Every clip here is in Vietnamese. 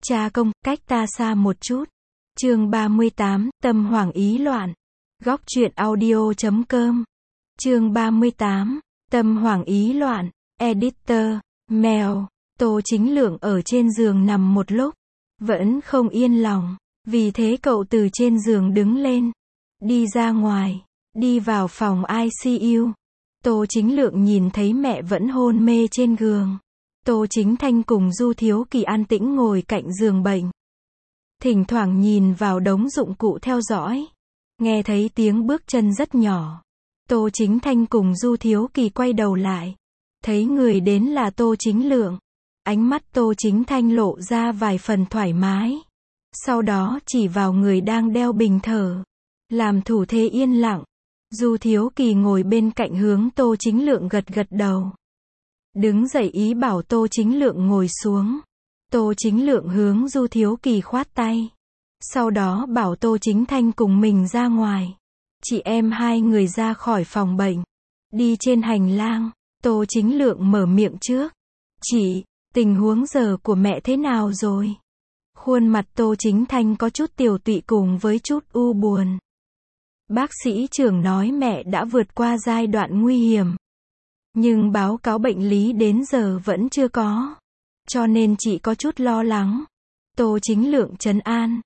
Cha công, cách ta xa một chút. Chương 38, tâm hoảng ý loạn. Góc truyện audio.com. Chương 38, tâm hoảng ý loạn. Editor, Mail. Tô Chính Lượng ở trên giường nằm một lúc, vẫn không yên lòng. Vì thế cậu từ trên giường đứng lên, đi ra ngoài, đi vào phòng ICU. Tô Chính Lượng nhìn thấy mẹ vẫn hôn mê trên giường. Tô Chính Thanh cùng Du Thiếu Kỳ an tĩnh ngồi cạnh giường bệnh. Thỉnh thoảng nhìn vào đống dụng cụ theo dõi. Nghe thấy tiếng bước chân rất nhỏ. Tô Chính Thanh cùng Du Thiếu Kỳ quay đầu lại. Thấy người đến là Tô Chính Lượng. Ánh mắt Tô Chính Thanh lộ ra vài phần thoải mái. Sau đó chỉ vào người đang đeo bình thở. Làm thủ thế yên lặng. Du Thiếu Kỳ ngồi bên cạnh hướng Tô Chính Lượng gật gật đầu. Đứng dậy ý bảo Tô Chính Lượng ngồi xuống. Tô Chính Lượng hướng Du Thiếu Kỳ khoát tay. Sau đó bảo Tô Chính Thanh cùng mình ra ngoài. Chị em hai người ra khỏi phòng bệnh. Đi trên hành lang, Tô Chính Lượng mở miệng trước. Chị, tình huống giờ của mẹ thế nào rồi? Khuôn mặt Tô Chính Thanh có chút tiều tụy cùng với chút u buồn. Bác sĩ trưởng nói mẹ đã vượt qua giai đoạn nguy hiểm. Nhưng báo cáo bệnh lý đến giờ vẫn chưa có. Cho nên chị có chút lo lắng. Tô Chính Lượng trấn an.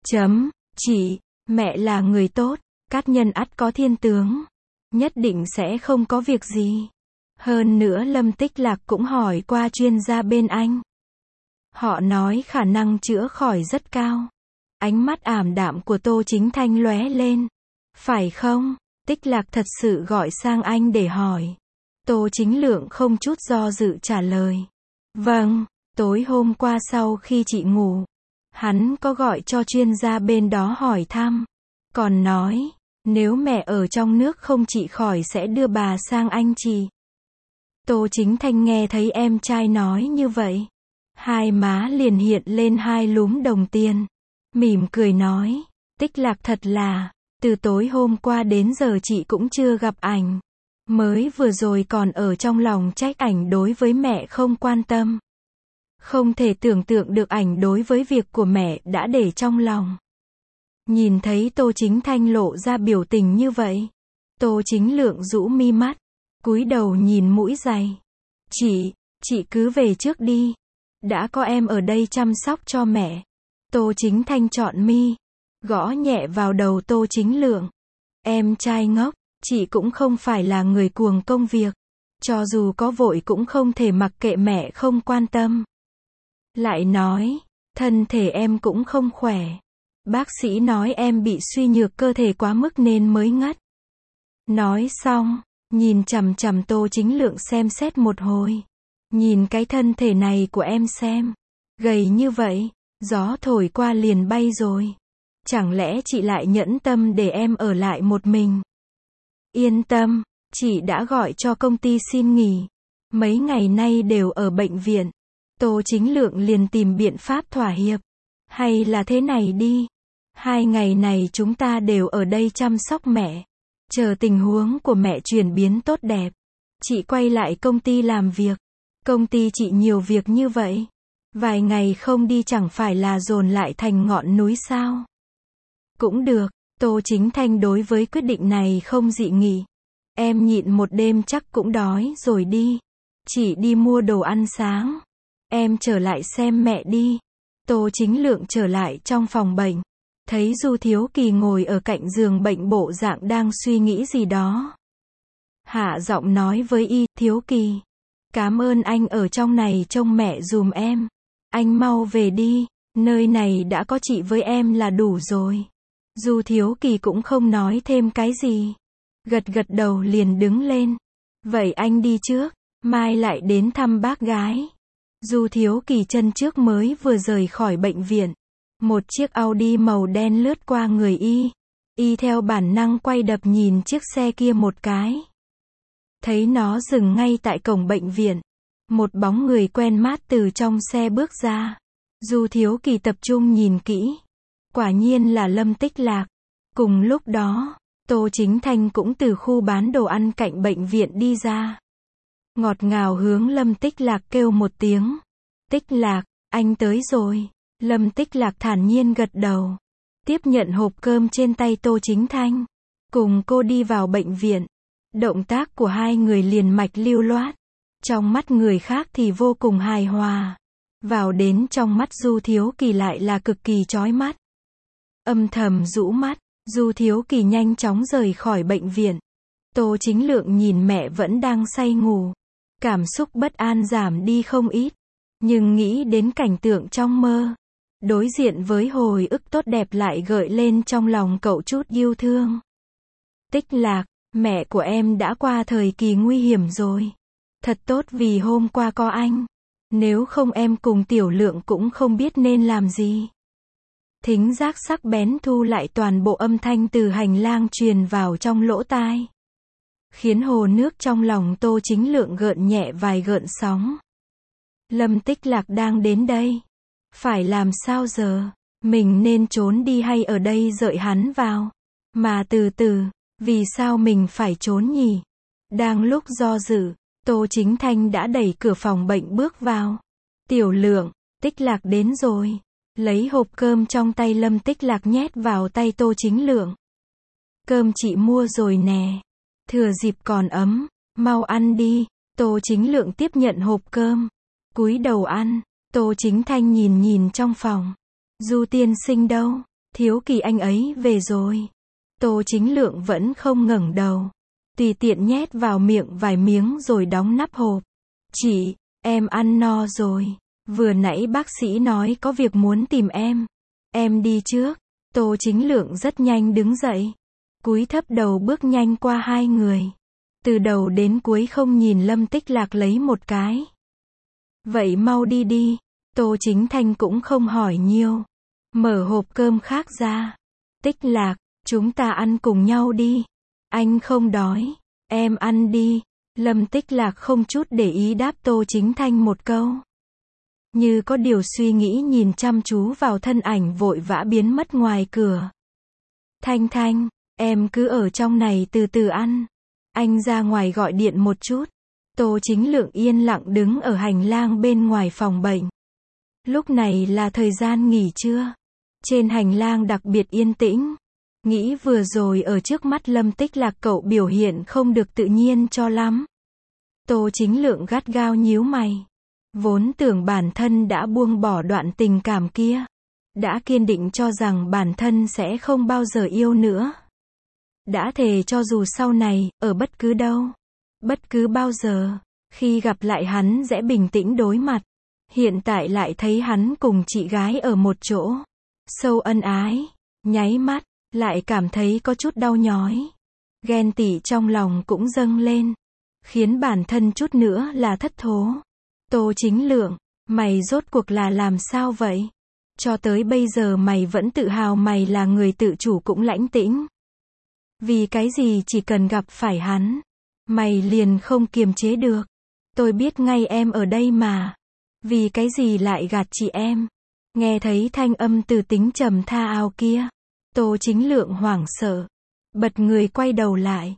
Chị, mẹ là người tốt, cát nhân ắt có thiên tướng. Nhất định sẽ không có việc gì. Hơn nữa Lâm Tích Lạc cũng hỏi qua chuyên gia bên anh. Họ nói khả năng chữa khỏi rất cao. Ánh mắt ảm đạm của Tô Chính Thanh lóe lên. Phải không? Tích Lạc thật sự gọi sang anh để hỏi. Tô Chính Lượng không chút do dự trả lời. Vâng, tối hôm qua sau khi chị ngủ, hắn có gọi cho chuyên gia bên đó hỏi thăm. Còn nói, nếu mẹ ở trong nước không trị khỏi sẽ đưa bà sang anh chị. Tô Chính Thanh nghe thấy em trai nói như vậy. Hai má liền hiện lên hai lúm đồng tiền. Mỉm cười nói, Tích Lạc thật là, từ tối hôm qua đến giờ chị cũng chưa gặp ảnh. Mới vừa rồi còn ở trong lòng trách ảnh đối với mẹ không quan tâm. Không thể tưởng tượng được ảnh đối với việc của mẹ đã để trong lòng. Nhìn thấy Tô Chính Thanh lộ ra biểu tình như vậy. Tô Chính Lượng rũ mi mắt, cúi đầu nhìn mũi giày. Chị cứ về trước đi. Đã có em ở đây chăm sóc cho mẹ. Tô Chính Thanh trọn mi, gõ nhẹ vào đầu Tô Chính Lượng. Em trai ngốc, chị cũng không phải là người cuồng công việc. Cho dù có vội cũng không thể mặc kệ mẹ không quan tâm. Lại nói, thân thể em cũng không khỏe. Bác sĩ nói em bị suy nhược cơ thể quá mức nên mới ngất. Nói xong, nhìn chằm chằm Tô Chính Lượng xem xét một hồi. Nhìn cái thân thể này của em xem. Gầy như vậy, gió thổi qua liền bay rồi. Chẳng lẽ chị lại nhẫn tâm để em ở lại một mình? Yên tâm, chị đã gọi cho công ty xin nghỉ. Mấy ngày nay đều ở bệnh viện. Tô Chính Lượng liền tìm biện pháp thỏa hiệp. Hay là thế này đi. 2 ngày này chúng ta đều ở đây chăm sóc mẹ. Chờ tình huống của mẹ chuyển biến tốt đẹp. Chị quay lại công ty làm việc. Công ty chị nhiều việc như vậy. Vài ngày không đi chẳng phải là dồn lại thành ngọn núi sao? Cũng được, Tô Chính Thanh đối với quyết định này không dị nghị. Em nhịn một đêm chắc cũng đói rồi đi. Chị đi mua đồ ăn sáng. Em trở lại xem mẹ đi. Tô Chính Lượng trở lại trong phòng bệnh. Thấy Du Thiếu Kỳ ngồi ở cạnh giường bệnh bộ dạng đang suy nghĩ gì đó. Hạ giọng nói với Thiếu Kỳ. Cảm ơn anh ở trong này trông mẹ dùm em. Anh mau về đi. Nơi này đã có chị với em là đủ rồi. Du Thiếu Kỳ cũng không nói thêm cái gì. Gật gật đầu liền đứng lên. Vậy anh đi trước. Mai lại đến thăm bác gái. Du Thiếu Kỳ chân trước mới vừa rời khỏi bệnh viện. Một chiếc Audi màu đen lướt qua người y theo bản năng quay đập nhìn chiếc xe kia một cái. Thấy nó dừng ngay tại cổng bệnh viện. Một bóng người quen mát từ trong xe bước ra. Du Thiếu Kỳ tập trung nhìn kỹ. Quả nhiên là Lâm Tích Lạc. Cùng lúc đó, Tô Chính Thanh cũng từ khu bán đồ ăn cạnh bệnh viện đi ra. Ngọt ngào hướng Lâm Tích Lạc kêu một tiếng. Tích Lạc, anh tới rồi. Lâm Tích Lạc thản nhiên gật đầu. Tiếp nhận hộp cơm trên tay Tô Chính Thanh. Cùng cô đi vào bệnh viện. Động tác của hai người liền mạch lưu loát. Trong mắt người khác thì vô cùng hài hòa. Vào đến trong mắt Du Thiếu Kỳ lại là cực kỳ chói mắt. Âm thầm rũ mắt, Du Thiếu Kỳ nhanh chóng rời khỏi bệnh viện. Tô Chính Lượng nhìn mẹ vẫn đang say ngủ. Cảm xúc bất an giảm đi không ít. Nhưng nghĩ đến cảnh tượng trong mơ. Đối diện với hồi ức tốt đẹp lại gợi lên trong lòng cậu chút yêu thương. Tích Lạc, mẹ của em đã qua thời kỳ nguy hiểm rồi. Thật tốt vì hôm qua có anh. Nếu không em cùng Tiểu Lượng cũng không biết nên làm gì. Thính giác sắc bén thu lại toàn bộ âm thanh từ hành lang truyền vào trong lỗ tai. Khiến hồ nước trong lòng Tô Chính Lượng gợn nhẹ vài gợn sóng. Lâm Tích Lạc đang đến đây. Phải làm sao giờ? Mình nên trốn đi hay ở đây đợi hắn vào? Mà từ từ, vì sao mình phải trốn nhỉ? Đang lúc do dự, Tô Chính Thanh đã đẩy cửa phòng bệnh bước vào. Tiểu Lượng, Tích Lạc đến rồi. Lấy hộp cơm trong tay Lâm Tích Lạc nhét vào tay Tô Chính Lượng. Cơm chị mua rồi nè. Thừa dịp còn ấm, mau ăn đi. Tô Chính Lượng tiếp nhận hộp cơm. Cúi đầu ăn. Tô Chính Thanh nhìn nhìn trong phòng. Du tiên sinh đâu? Thiếu Kỳ anh ấy về rồi. Tô Chính Lượng vẫn không ngẩng đầu. Tùy tiện nhét vào miệng vài miếng rồi đóng nắp hộp. Chị, em ăn no rồi. Vừa nãy bác sĩ nói có việc muốn tìm em. Em đi trước. Tô Chính Lượng rất nhanh đứng dậy. Cúi thấp đầu bước nhanh qua hai người. Từ đầu đến cuối không nhìn Lâm Tích Lạc lấy một cái. Vậy mau đi đi. Tô Chính Thanh cũng không hỏi nhiều. Mở hộp cơm khác ra. Tích Lạc, chúng ta ăn cùng nhau đi. Anh không đói. Em ăn đi. Lâm Tích Lạc không chút để ý đáp Tô Chính Thanh một câu. Như có điều suy nghĩ nhìn chăm chú vào thân ảnh vội vã biến mất ngoài cửa. Thanh Thanh, em cứ ở trong này từ từ ăn. Anh ra ngoài gọi điện một chút. Tô Chính Lượng yên lặng đứng ở hành lang bên ngoài phòng bệnh. Lúc này là thời gian nghỉ trưa. Trên hành lang đặc biệt yên tĩnh. Nghĩ vừa rồi ở trước mắt Lâm Tích Lạc cậu biểu hiện không được tự nhiên cho lắm. Tô Chính Lượng gắt gao nhíu mày. Vốn tưởng bản thân đã buông bỏ đoạn tình cảm kia. Đã kiên định cho rằng bản thân sẽ không bao giờ yêu nữa. Đã thề cho dù sau này, ở bất cứ đâu, bất cứ bao giờ, khi gặp lại hắn sẽ bình tĩnh đối mặt. Hiện tại lại thấy hắn cùng chị gái ở một chỗ. Sâu ân ái. Nháy mắt, lại cảm thấy có chút đau nhói. Ghen tị trong lòng cũng dâng lên. Khiến bản thân chút nữa là thất thố. Tô Chính Lượng, mày rốt cuộc là làm sao vậy? Cho tới bây giờ mày vẫn tự hào mày là người tự chủ cũng lãnh tĩnh. Vì cái gì chỉ cần gặp phải hắn, mày liền không kiềm chế được. Tôi biết ngay em ở đây mà. Vì cái gì lại gạt chị em? Nghe thấy thanh âm từ tính trầm tha ao kia. Tô Chính Lượng hoảng sợ. Bật người quay đầu lại.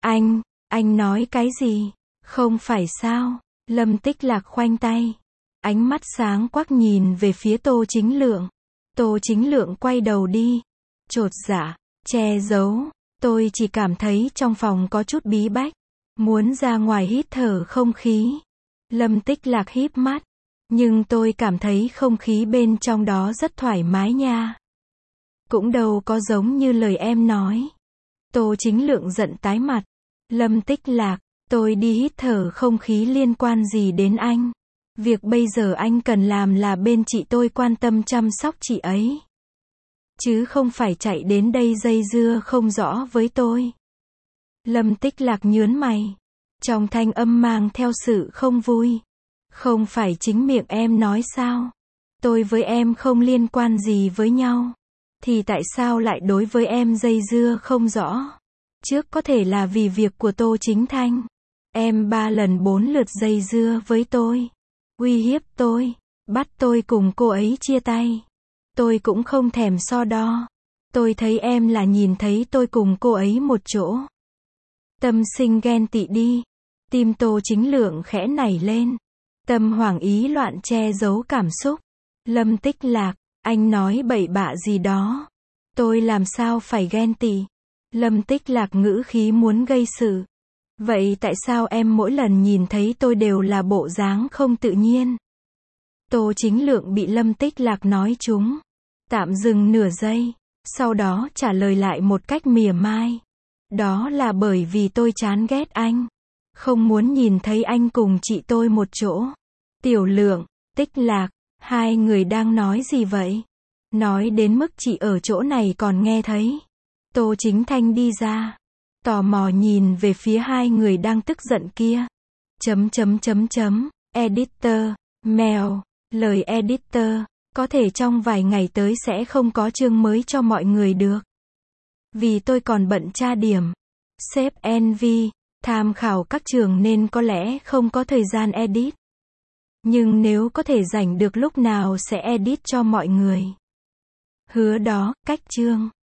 Anh nói cái gì? Không phải sao? Lâm Tích Lạc khoanh tay. Ánh mắt sáng quắc nhìn về phía Tô Chính Lượng. Tô Chính Lượng quay đầu đi. Chột dạ, che giấu. Tôi chỉ cảm thấy trong phòng có chút bí bách. Muốn ra ngoài hít thở không khí. Lâm Tích Lạc híp mắt. Nhưng tôi cảm thấy không khí bên trong đó rất thoải mái nha. Cũng đâu có giống như lời em nói. Tô Chính Lượng giận tái mặt. Lâm Tích Lạc, tôi đi hít thở không khí liên quan gì đến anh? Việc bây giờ anh cần làm là bên chị tôi quan tâm chăm sóc chị ấy. Chứ không phải chạy đến đây dây dưa không rõ với tôi. Lâm Tích Lạc nhớn mày. Trong thanh âm mang theo sự không vui. Không phải chính miệng em nói sao? Tôi với em không liên quan gì với nhau. Thì tại sao lại đối với em dây dưa không rõ? Trước có thể là vì việc của Tô Chính Thanh. Em 3 lần 4 lượt dây dưa với tôi. Uy hiếp tôi. Bắt tôi cùng cô ấy chia tay. Tôi cũng không thèm so đo. Tôi thấy em là nhìn thấy tôi cùng cô ấy một chỗ. Tâm sinh ghen tị đi. Tim Tô Chính Lượng khẽ nảy lên. Tâm hoảng ý loạn che giấu cảm xúc. Lâm Tích Lạc, Anh nói bậy bạ gì đó. Tôi làm sao phải ghen tị. Lâm Tích Lạc ngữ khí muốn gây sự. Vậy tại sao em mỗi lần nhìn thấy tôi đều là bộ dáng không tự nhiên? Tô Chính Lượng bị Lâm Tích Lạc nói trúng. Tạm dừng nửa giây. Sau đó trả lời lại một cách mỉa mai. Đó là bởi vì tôi chán ghét anh. Không muốn nhìn thấy anh cùng chị tôi một chỗ. Tiểu Lượng, Tích Lạc, hai người đang nói gì vậy? Nói đến mức chị ở chỗ này còn nghe thấy. Tô Chính Thanh đi ra. Tò mò nhìn về phía hai người đang tức giận kia. Editor, mail, lời editor, có thể trong vài ngày tới sẽ không có chương mới cho mọi người được. Vì tôi còn bận tra điểm. Sếp NV, tham khảo các trường nên có lẽ không có thời gian edit. Nhưng nếu có thể rảnh được lúc nào sẽ edit cho mọi người. Hứa đó, cách chương.